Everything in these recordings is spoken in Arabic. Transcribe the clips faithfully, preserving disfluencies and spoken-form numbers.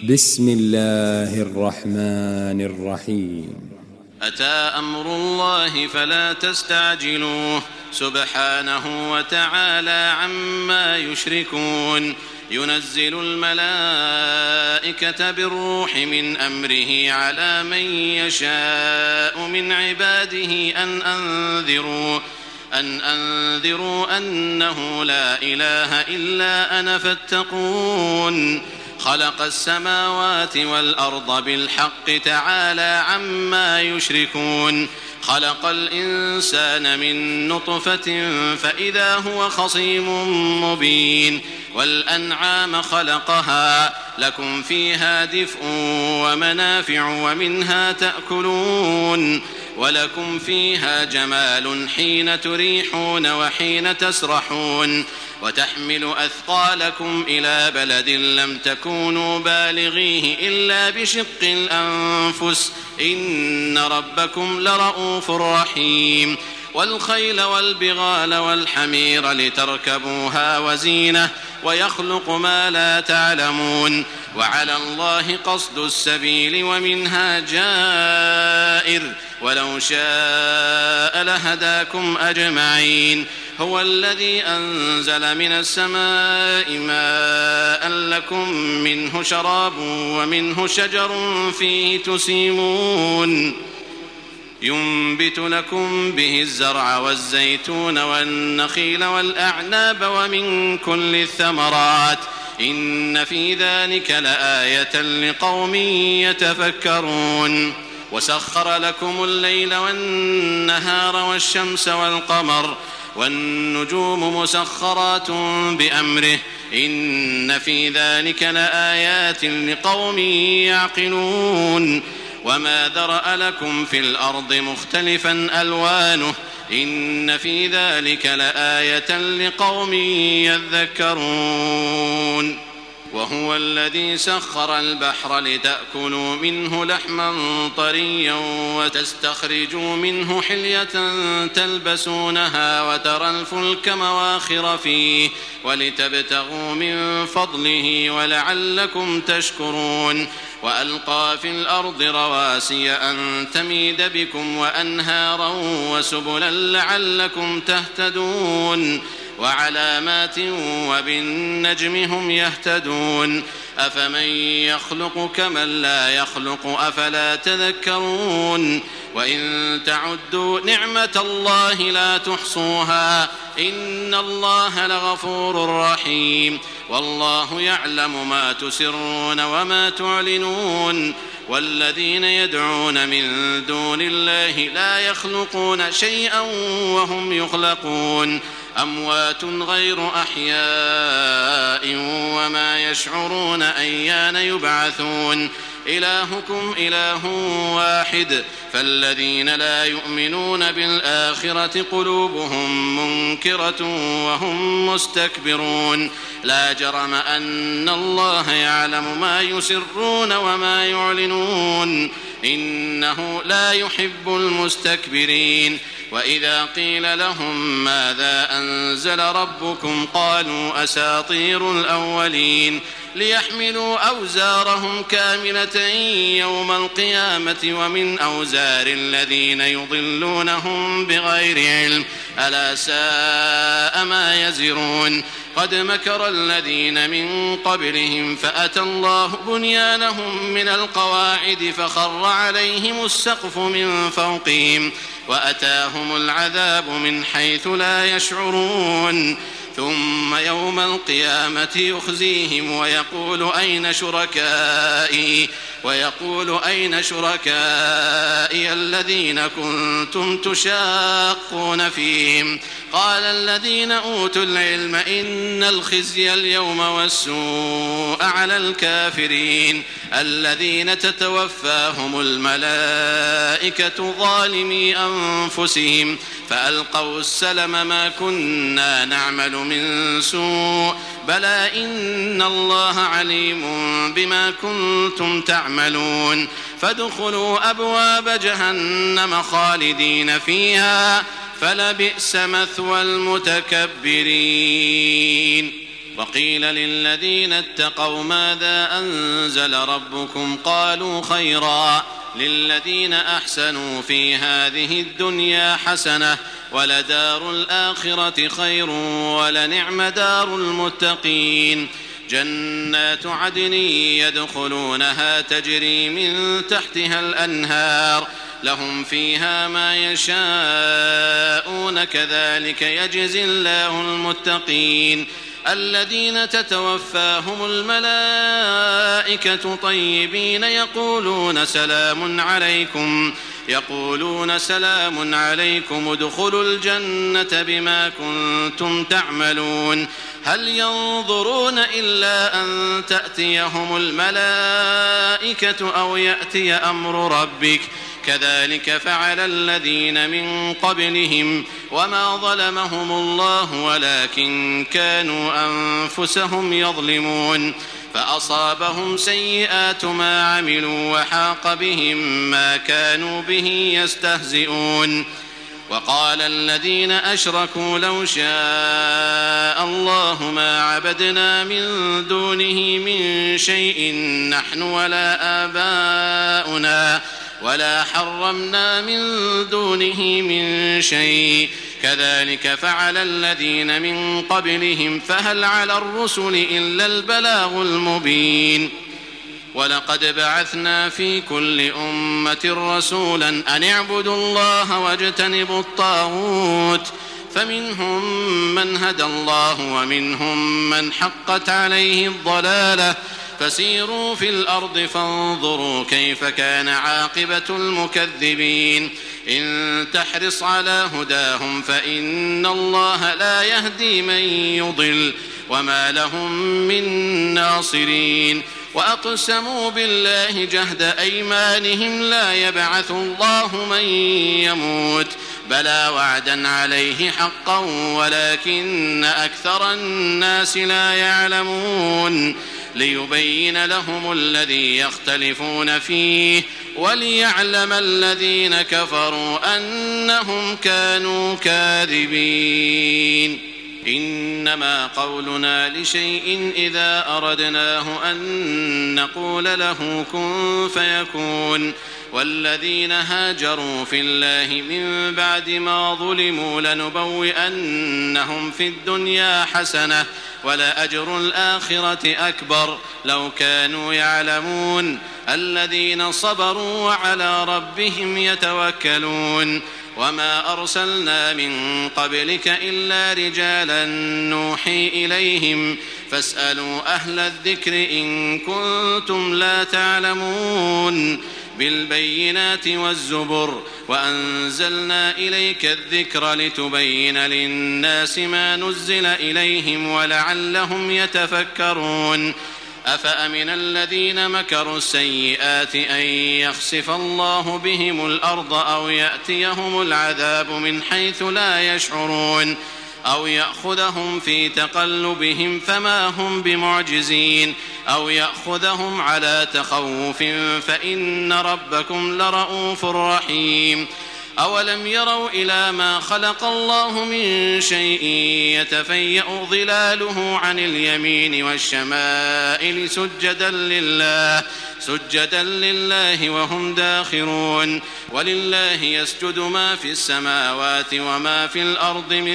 بسم الله الرحمن الرحيم. أتى أمر الله فلا تستعجلوه سبحانه وتعالى عما يشركون. ينزل الملائكة بالروح من أمره على من يشاء من عباده أن أنذروا أن أنذروا أنه لا إله إلا أنا فاتقون. خلق السماوات والأرض بالحق تعالى عما يشركون. خلق الإنسان من نطفة فإذا هو خصيم مبين. والأنعام خلقها لكم فيها دفء ومنافع ومنها تأكلون. ولكم فيها جمال حين تريحون وحين تسرحون. وتحمل أثقالكم إلى بلد لم تكونوا بالغيه إلا بشق الأنفس إن ربكم لرؤوف رحيم. والخيل والبغال والحمير لتركبوها وزينة ويخلق ما لا تعلمون. وعلى الله قصد السبيل ومنها جائر ولو شاء لهداكم أجمعين. هو الذي أنزل من السماء ماء لكم منه شراب ومنه شجر فيه تسيمون. ينبت لكم به الزرع والزيتون والنخيل والأعناب ومن كل الثمرات إن في ذلك لآية لقوم يتفكرون. وسخر لكم الليل والنهار والشمس والقمر والنجوم مسخرات بأمره إن في ذلك لآيات لقوم يعقلون. وما ذرأ لكم في الأرض مختلفا ألوانه إن في ذلك لآية لقوم يذكرون. وهو الذي سخر البحر لتأكلوا منه لحما طريا وتستخرجوا منه حلية تلبسونها وترى الفلك مواخر فيه ولتبتغوا من فضله ولعلكم تشكرون. وألقى في الأرض رواسي أن تميد بكم وأنهارا وسبلا لعلكم تهتدون. وعلامات وبالنجم هم يهتدون. أفمن يخلق كمن لا يخلق أفلا تذكرون. وإن تعدوا نعمة الله لا تحصوها إن الله لغفور رحيم. والله يعلم ما تسرون وما تعلنون. والذين يدعون من دون الله لا يخلقون شيئا وهم يخلقون. أموات غير أحياء وما يشعرون أيان يبعثون. إلهكم إله واحد فالذين لا يؤمنون بالآخرة قلوبهم منكرة وهم مستكبرون. لا جرم أن الله يعلم ما يسرون وما يعلنون إنه لا يحب المستكبرين. وإذا قيل لهم ماذا أنزل ربكم قالوا أساطير الأولين. ليحملوا أوزارهم كاملة يوم القيامة ومن أوزار الذين يضلونهم بغير علم ألا ساء ما يزرون. قد مكر الذين من قبلهم فأتى الله بنيانهم من القواعد فخر عليهم السقف من فوقهم وأتاهم العذاب من حيث لا يشعرون. ثم يوم القيامة يخزيهم ويقول أين شركائي ويقول أين شركائي الذين كنتم تشاقون فيهم. قال الذين أوتوا العلم إن الخزي اليوم والسوء على الكافرين الذين تتوفاهم الملائكة ظالمي أنفسهم فألقوا السلم ما كنا نعمل من سوء بلى إن الله عليم بما كنتم تعملون. فادخلوا أبواب جهنم خالدين فيها فلبئس مثوى المتكبرين. وقيل للذين اتقوا ماذا أنزل ربكم قالوا خيرا للذين أحسنوا في هذه الدنيا حسنة ولدار الآخرة خير ولنعم دار المتقين جنات عدن يدخلونها تجري من تحتها الأنهار لهم فيها ما يشاءون كذلك يجزي الله المتقين الذين تتوفاهم الملائكة طيبين يقولون سلام عليكم يقولون سلام عليكم ادخلوا الجنة بما كنتم تعملون هل ينظرون إلا أن تأتيهم الملائكة أو يأتي أمر ربك كذلك فعل الذين من قبلهم وما ظلمهم الله ولكن كانوا أنفسهم يظلمون فأصابهم سيئات ما عملوا وحاق بهم ما كانوا به يستهزئون وقال الذين أشركوا لو شاء الله ما عبدنا من دونه من شيء نحن ولا آباؤنا ولا حرمنا من دونه من شيء كذلك فعل الذين من قبلهم فهل على الرسل إلا البلاغ المبين ولقد بعثنا في كل أمة رسولا أن اعبدوا الله واجتنبوا الطاغوت فمنهم من هدى الله ومنهم من حقت عليه الضلالة فسيروا في الأرض فانظروا كيف كان عاقبة المكذبين إن تحرص على هداهم فإن الله لا يهدي من يضل وما لهم من ناصرين وأقسموا بالله جهد أيمانهم لا يبعث الله من يموت بلى وعدا عليه حقا ولكن أكثر الناس لا يعلمون ليبين لهم الذي يختلفون فيه وليعلم الذين كفروا أنهم كانوا كاذبين إنما قولنا لشيء إذا أردناه أن نقول له كن فيكون والذين هاجروا في الله من بعد ما ظلموا لنبوئنهم في الدنيا حسنة ولأجر الآخرة أكبر لو كانوا يعلمون الذين صبروا وعلى ربهم يتوكلون وما أرسلنا من قبلك إلا رجالا نوحي إليهم فاسألوا أهل الذكر إن كنتم لا تعلمون بالبينات والزبر وأنزلنا إليك الذكر لتبين للناس ما نزل إليهم ولعلهم يتفكرون أفأمن الذين مكروا السيئات أن يخسف الله بهم الأرض أو يأتيهم العذاب من حيث لا يشعرون أو يأخذهم في تقلبهم فما هم بمعجزين أو يأخذهم على تخوف فإن ربكم لرؤوف رحيم أولم يروا إلى ما خلق الله من شيء يتفيأ ظلاله عن اليمين والشمائل سجدا لله سجدا لله وهم داخرون ولله يسجد ما في السماوات وما في الأرض من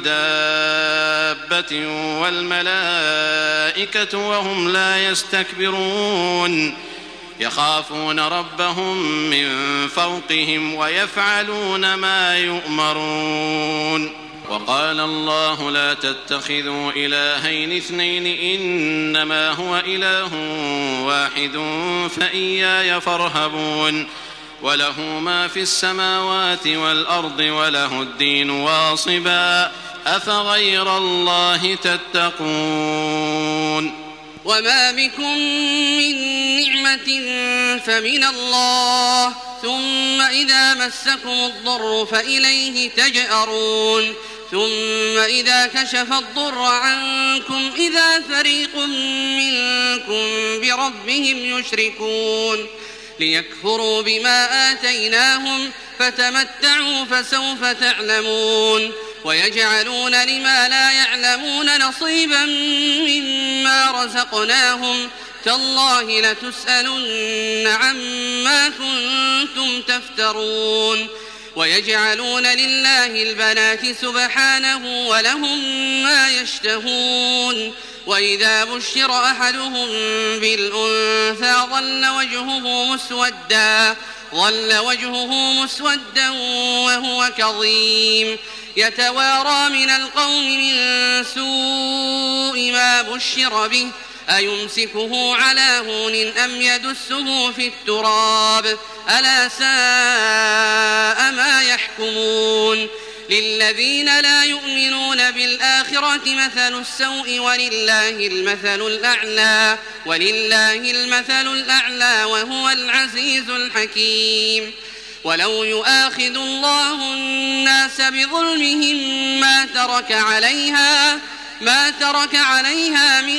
دابة والملائكة وهم لا يستكبرون يخافون ربهم من فوقهم ويفعلون ما يؤمرون وقال الله لا تتخذوا إلهين اثنين إنما هو إله واحد فإياي فارهبون وله ما في السماوات والأرض وله الدين واصبا أفغير الله تتقون وما بكم من نعمة فمن الله ثم إذا مسكم الضر فإليه تجأرون ثم إذا كشف الضر عنكم إذا فريق منكم بربهم يشركون ليكفروا بما آتيناهم فتمتعوا فسوف تعلمون ويجعلون لما لا يعلمون نصيبا مما رزقناهم تالله لتسألن عما كنتم تفترون ويجعلون لله البنات سبحانه ولهم ما يشتهون وإذا بشر أحدهم بالأنثى ظل وجهه مسودا ظل وجهه مسودا وهو كظيم يتوارى من القوم من سوء ما بشر به أيمسكه على هون أم يدسه في التراب ألا ساء ما يحكمون للذين لا يؤمنون بالآخرة مثل السوء ولله المثل الأعلى ولله المثل الأعلى وهو العزيز الحكيم ولو يؤاخذ الله الناس بظلمهم ما ترك عليها ما ترك عليها من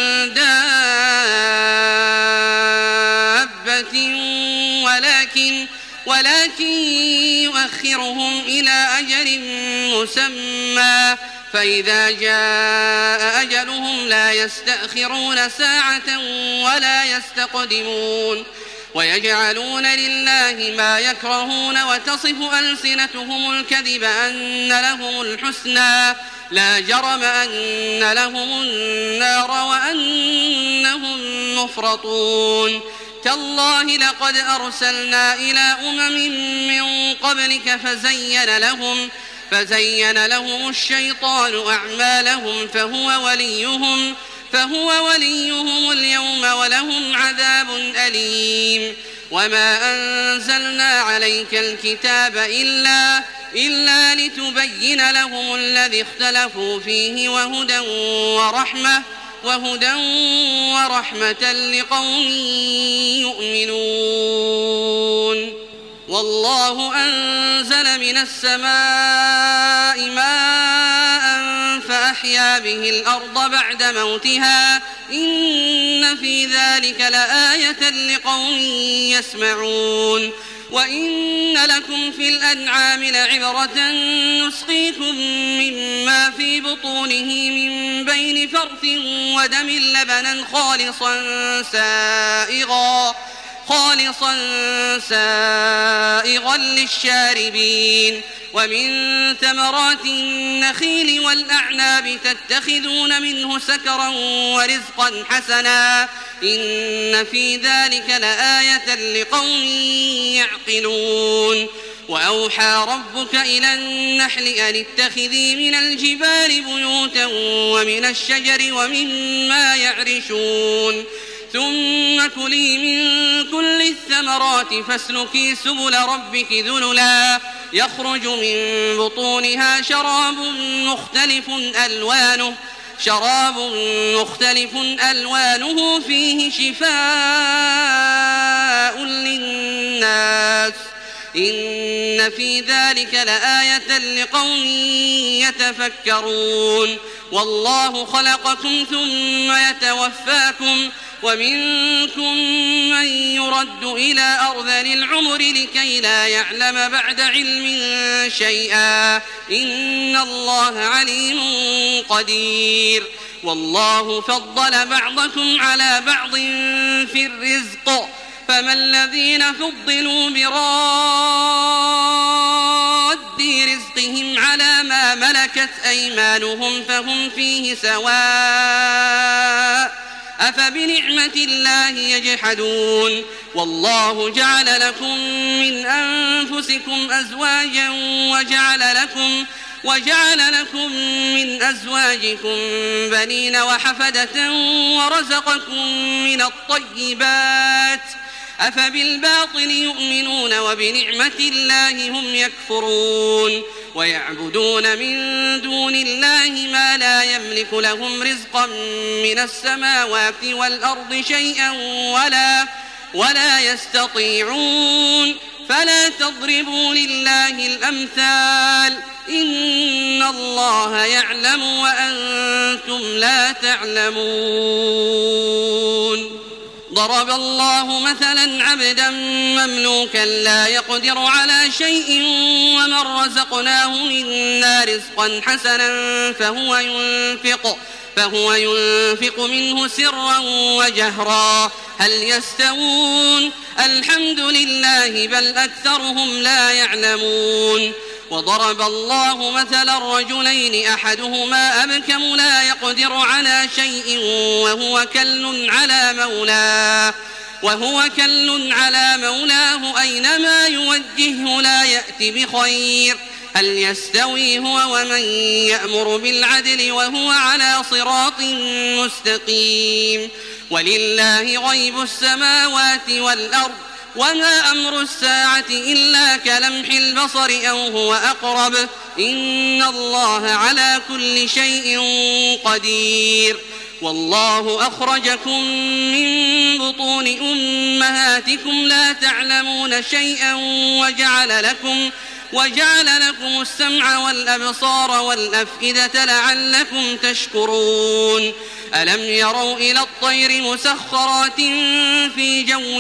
دابة ولكن ولكن يؤخرهم إلى أجل مسمى فإذا جاء أجلهم لا يستأخرون ساعة ولا يستقدمون ويجعلون لله ما يكرهون وتصف ألسنتهم الكذب أن لهم الحسنى لا جرم أن لهم النار وأنهم مفرطون تالله لقد أرسلنا إلى أمم من قبلك فزين لهم فزين لهم الشيطان أعمالهم فهو وليهم فهو وليهم اليوم ولهم عذاب أليم وما أنزلنا عليك الكتاب إلا إلا لتبين لهم الذي اختلفوا فيه وهدى ورحمة وهدى ورحمة لقوم يؤمنون والله أنزل من السماء ماء فأحيا به الأرض بعد موتها إن في ذلك لآية لقوم يسمعون وإن لكم في الأنعام لعبرة نسقيكم مما في بطونه من بين فرث ودم لبنا خالصا سائغا خالصا سائغا للشاربين ومن ثمرات النخيل والأعناب تتخذون منه سكرا ورزقا حسنا إن في ذلك لآية لقوم يعقلون وأوحى ربك إلى النحل أن اتخذي من الجبال بيوتا ومن الشجر ومما يعرشون ثم كلي من كل الثمرات فاسلكي سبل ربك ذللا يخرج من بطونها شراب مختلف ألوانه شراب مختلف ألوانه فيه شفاء للناس إن في ذلك لآية لقوم يتفكرون والله خلقكم ثم يتوفاكم ومنكم من يرد إلى أرذل العمر لكي لا يعلم بعد علم شيئا إن الله عليم قدير والله فضل بعضكم على بعض في الرزق فما الذين فضلوا براد رزقهم على ما ملكت أيمانهم فهم فيه سواء أفبنعمة الله يجحدون والله جعل لكم من أنفسكم أزواجا وجعل لكم وجعل لكم من أزواجكم بنين وحفدة ورزقكم من الطيبات أفبالباطل يؤمنون وبنعمة الله هم يكفرون ويعبدون من دون الله ما لا يملك لهم رزقا من السماوات والأرض شيئا ولا ولا يستطيعون فلا تضربوا لله الأمثال إن الله يعلم وأنتم لا تعلمون ضرب الله مثلا عبدا مملوكا لا يقدر على شيء ومن رزقناه منا رزقا حسنا فهو ينفق فهو ينفق منه سرا وجهرا هل يستوون الحمد لله بل أكثرهم لا يعلمون وضرب الله مثلا رجلين أحدهما أبكم لا يقدر على شيء وهو كل على مولاه وهو كل على مولاه أينما يوجهه لا يأتي بخير هل يستوي هو ومن يأمر بالعدل وهو على صراط مستقيم ولله غيب السماوات والأرض وما أمر الساعة إلا كلمح البصر أو هو أقرب إن الله على كل شيء قدير والله أخرجكم من بطون أمهاتكم لا تعلمون شيئا وجعل لكم وجعل لكم السمع والأبصار والأفئدة لعلكم تشكرون ألم يروا إلى الطير مسخرات في جو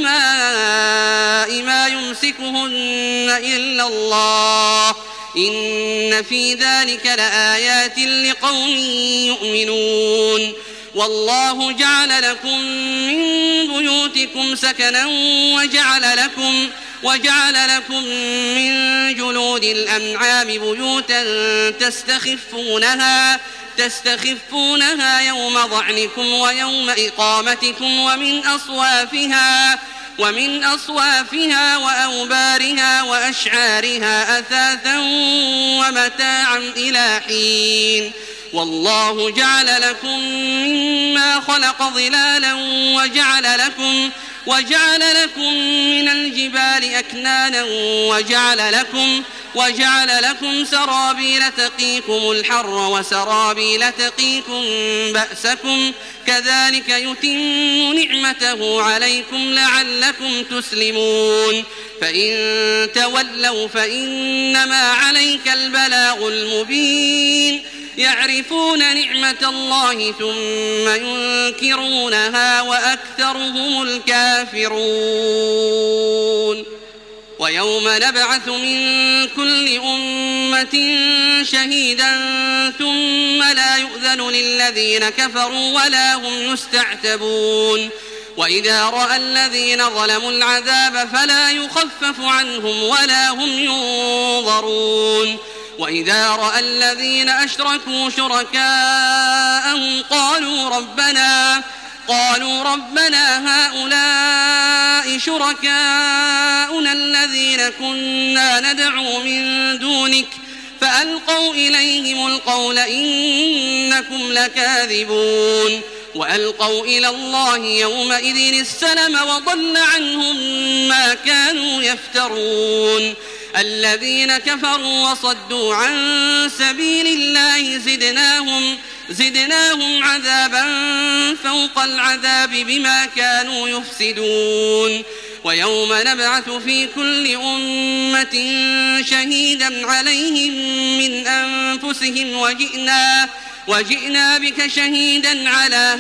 السماء ما يمسكهن إلا الله إن في ذلك لآيات لقوم يؤمنون والله جعل لكم من بيوتكم سكنا وجعل لكم وجعل لكم من جلود الأنعام بيوتا تستخفونها تستخفونها يوم ضعنكم ويوم إقامتكم ومن أصوافها ومن أصوافها وأوبارها وأشعارها أثاثا ومتاعا إلى حين والله جعل لكم مما خلق ظلالا وجعل لكم وجعل لكم من الجبال أكنانا وجعل لكم وجعل لكم سرابيل تقيكم الحر وسرابيل تقيكم بأسكم كذلك يتم نعمته عليكم لعلكم تسلمون فإن تولوا فإنما عليك البلاغ المبين يعرفون نعمة الله ثم ينكرونها وأكثرهم الكافرون ويوم نبعث من كل أمة شهيدا ثم لا يؤذن للذين كفروا ولا هم يستعتبون وإذا رأى الذين ظلموا العذاب فلا يخفف عنهم ولا هم ينظرون وإذا رأى الذين أشركوا شركاءهم قالوا ربنا قالوا ربنا هؤلاء شركاؤنا الذين كنا ندعو من دونك فألقوا إليهم القول إنكم لكاذبون وألقوا إلى الله يومئذ السلم وضل عنهم ما كانوا يفترون الذين كفروا وصدوا عن سبيل الله زدناهم زدناهم عذابا فوق العذاب بما كانوا يفسدون ويوم نبعث في كل أمة شهيدا عليهم من أنفسهم وجئنا وجئنا بك شهيدا على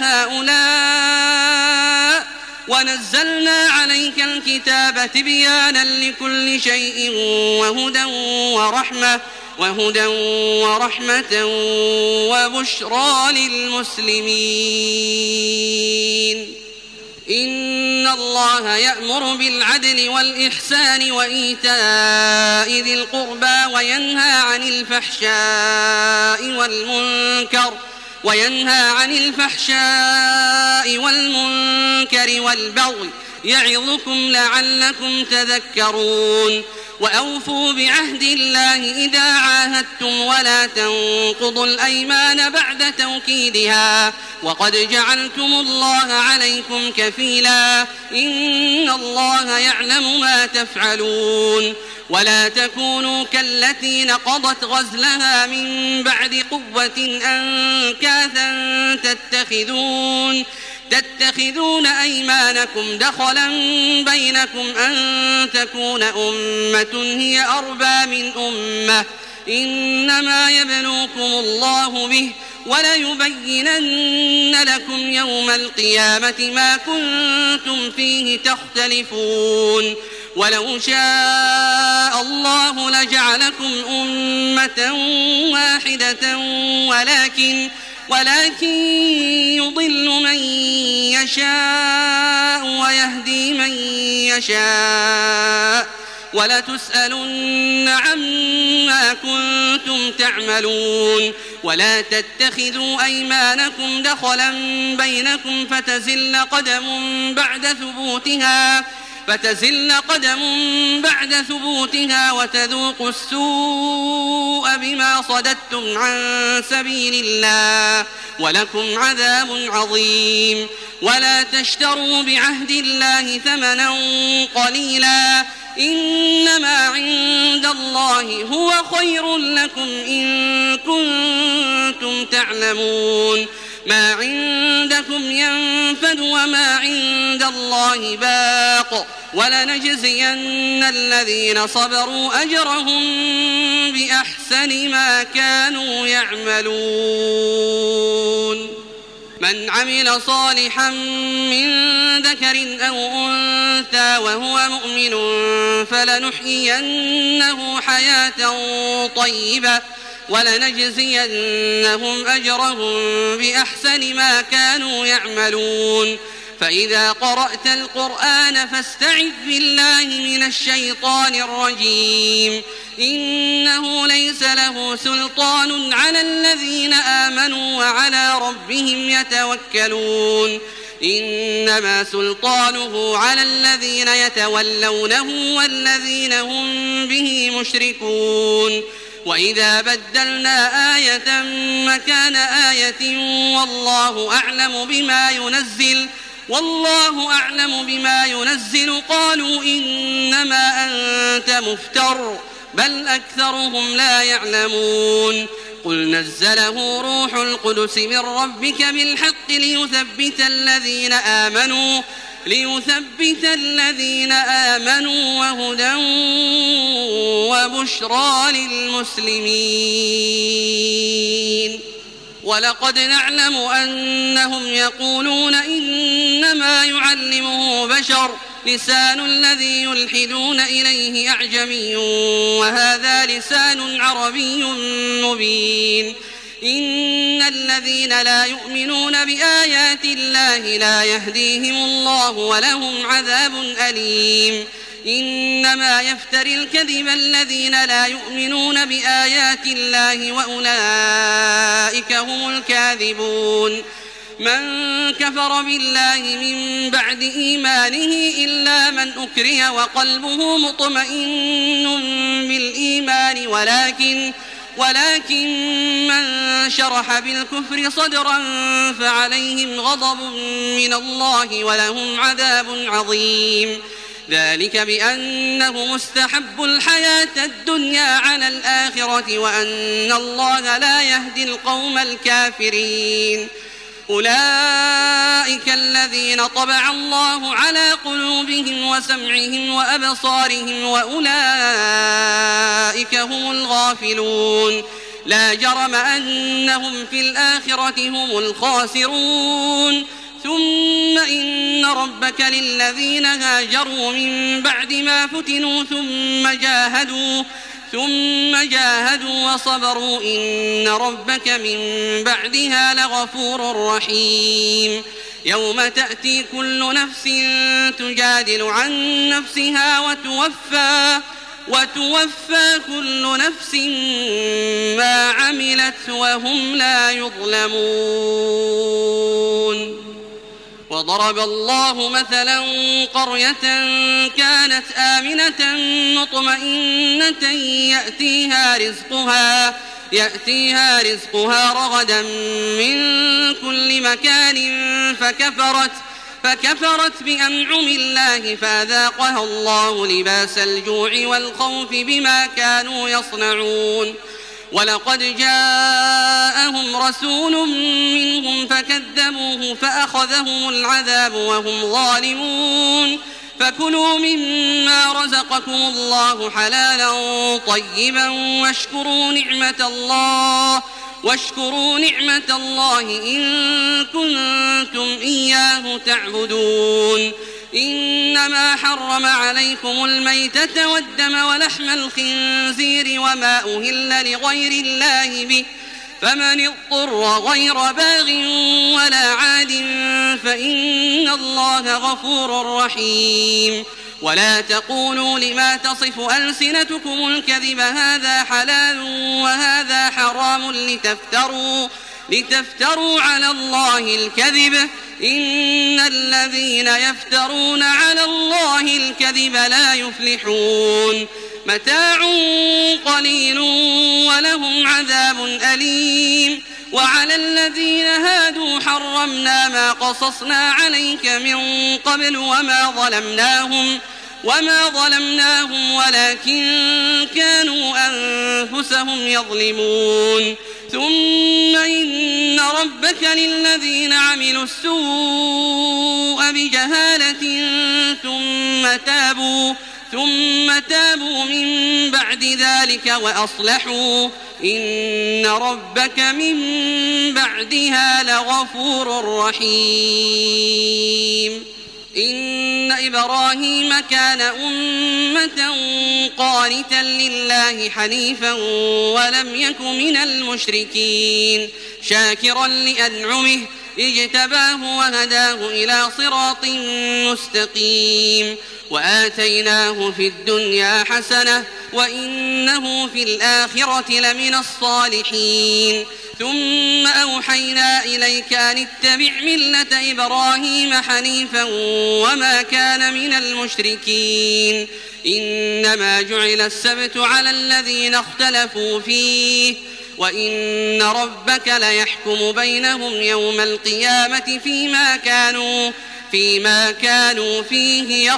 هؤلاء ونزلنا عليك الكتاب تبيانا لكل شيء وهدى ورحمة وهدى ورحمة وبشرى للمسلمين إن الله يأمر بالعدل والإحسان وإيتاء ذي القربى وينهى عن الفحشاء والمنكر وينهى عن الفحشاء والمنكر والبغي يعظكم لعلكم تذكرون وأوفوا بعهد الله إذا عاهدتم ولا تنقضوا الأيمان بعد توكيدها وقد جعلتم الله عليكم كفيلا إن الله يعلم ما تفعلون ولا تكونوا كالتي نقضت غزلها من بعد قوة أنكاثا تتخذون تتخذون أيمانكم دخلا بينكم أن تكون أمة هي أربى من أمة إنما يبلوكم الله به وليبينن لكم يوم القيامة ما كنتم فيه تختلفون ولو شاء الله لجعلكم أمة واحدة ولكن ولكن يضل من يشاء ويهدي من يشاء ولتسألن عما كنتم تعملون ولا تتخذوا أيمانكم دخلا بينكم فتزل قدم بعد ثبوتها فتزل قدم بعد ثبوتها وتذوقوا السوء بما صددتم عن سبيل الله ولكم عذاب عظيم ولا تشتروا بعهد الله ثمنا قليلا إنما عند الله هو خير لكم إن كنتم تعلمون ما عندكم ينفد وما عند الله باق ولنجزين الذين صبروا أجرهم بأحسن ما كانوا يعملون من عمل صالحا من ذكر أو أنثى وهو مؤمن فلنحيينه حياة طيبة ولنجزينهم أجرهم بأحسن ما كانوا يعملون فإذا قرأت القرآن فاستعذ بالله من الشيطان الرجيم إنه ليس له سلطان على الذين آمنوا وعلى ربهم يتوكلون إنما سلطانه على الذين يتولونه والذين هم به مشركون وإذا بدلنا آية مكان آية والله أعلم بما ينزل والله أعلم بما ينزل قالوا إنما أنت مفتر بل أكثرهم لا يعلمون قل نزله روح القدس من ربك بالحق ليثبت الذين آمنوا ليثبت الذين آمنوا وهدى وبشرى للمسلمين ولقد نعلم أنهم يقولون إنما يعلمه بشر لسان الذي يلحدون إليه أعجمي وهذا لسان عربي مبين إن الذين لا يؤمنون بآيات الله لا يهديهم الله ولهم عذاب أليم إنما يفتري الكذب الذين لا يؤمنون بآيات الله وأولئك هم الكاذبون من كفر بالله من بعد إيمانه إلا من أكره وقلبه مطمئن بالإيمان ولكن ولكن من شرح بالكفر صدرا فعليهم غضب من الله ولهم عذاب عظيم ذلك بأنه مستحب الحياة الدنيا على الآخرة وأن الله لا يهدي القوم الكافرين أولئك الذين طبع الله على قلوبهم وسمعهم وأبصارهم وأولئك هم الغافلون لا جرم أنهم في الآخرة هم الخاسرون ثم إن ربك للذين هاجروا من بعد ما فتنوا ثم جاهدوا ثم جاهدوا وصبروا إن ربك من بعدها لغفور رحيم يوم تأتي كل نفس تجادل عن نفسها وتوفى وتوفى كل نفس ما عملت وهم لا يظلمون وضرب الله مثلا قرية كانت آمنة مطمئنة يأتيها رزقها يأتيها رزقها رغدا من كل مكان فكفرت فكفرت بأنعم الله فأذاقها الله لباس الجوع والخوف بما كانوا يصنعون ولقد جاءهم رسول منهم فكذبوه فأخذهم العذاب وهم ظالمون فكلوا مما رزقكم الله حلالا طيبا واشكروا نعمة الله واشكروا نعمة الله إن كنتم إياه تعبدون إنما حرم عليكم الميتة والدم ولحم الخنزير وما أهل لغير الله به فمن اضطر غير باغ ولا عاد فإن الله غفور رحيم ولا تقولوا لما تصف ألسنتكم الكذب هذا حلال وهذا حرام لتفتروا, لتفتروا على الله الكذب إن الذين يفترون على الله الكذب لا يفلحون متاع قليل ولهم عذاب أليم وعلى الذين هادوا حرمنا ما قصصنا عليك من قبل وما ظلمناهم وما ظلمناهم ولكن كانوا أنفسهم يظلمون ثم إن ربك للذين عملوا السوء بجهالة ثم تابوا ثم تابوا من بعد ذلك وأصلحوا إن ربك من بعدها لغفور رحيم إن إبراهيم كان أمة قانتا لله حنيفا ولم يك من المشركين شاكرا لأنعمه اجتباه وهداه إلى صراط مستقيم وآتيناه في الدنيا حسنة وإنه في الآخرة لمن الصالحين ثم أوحينا إليك أن اتبع ملة إبراهيم حنيفا وما كان من المشركين إنما جعل السبت على الذين اختلفوا فيه وإن ربك ليحكم بينهم يوم القيامة فيما كانوا فيما كانوا فيه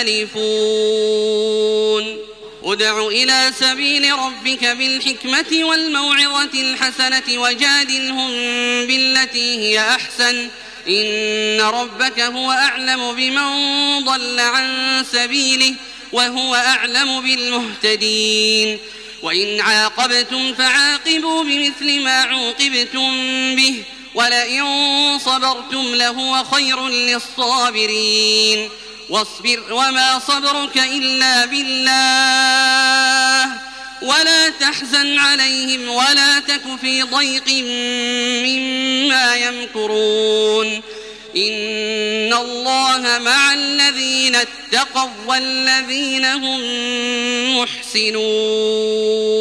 يختلفون ادع إلى سبيل ربك بالحكمة والموعظة الحسنة وجادلهم بالتي هي أحسن إن ربك هو أعلم بمن ضل عن سبيله وهو أعلم بالمهتدين وإن عاقبتم فعاقبوا بمثل ما عوقبتم به ولئن صبرتم لهو خير للصابرين واصبر وما صبرك إلا بالله ولا تحزن عليهم ولا تك في ضيق مما يمكرون إن الله مع الذين اتقوا والذين هم محسنون.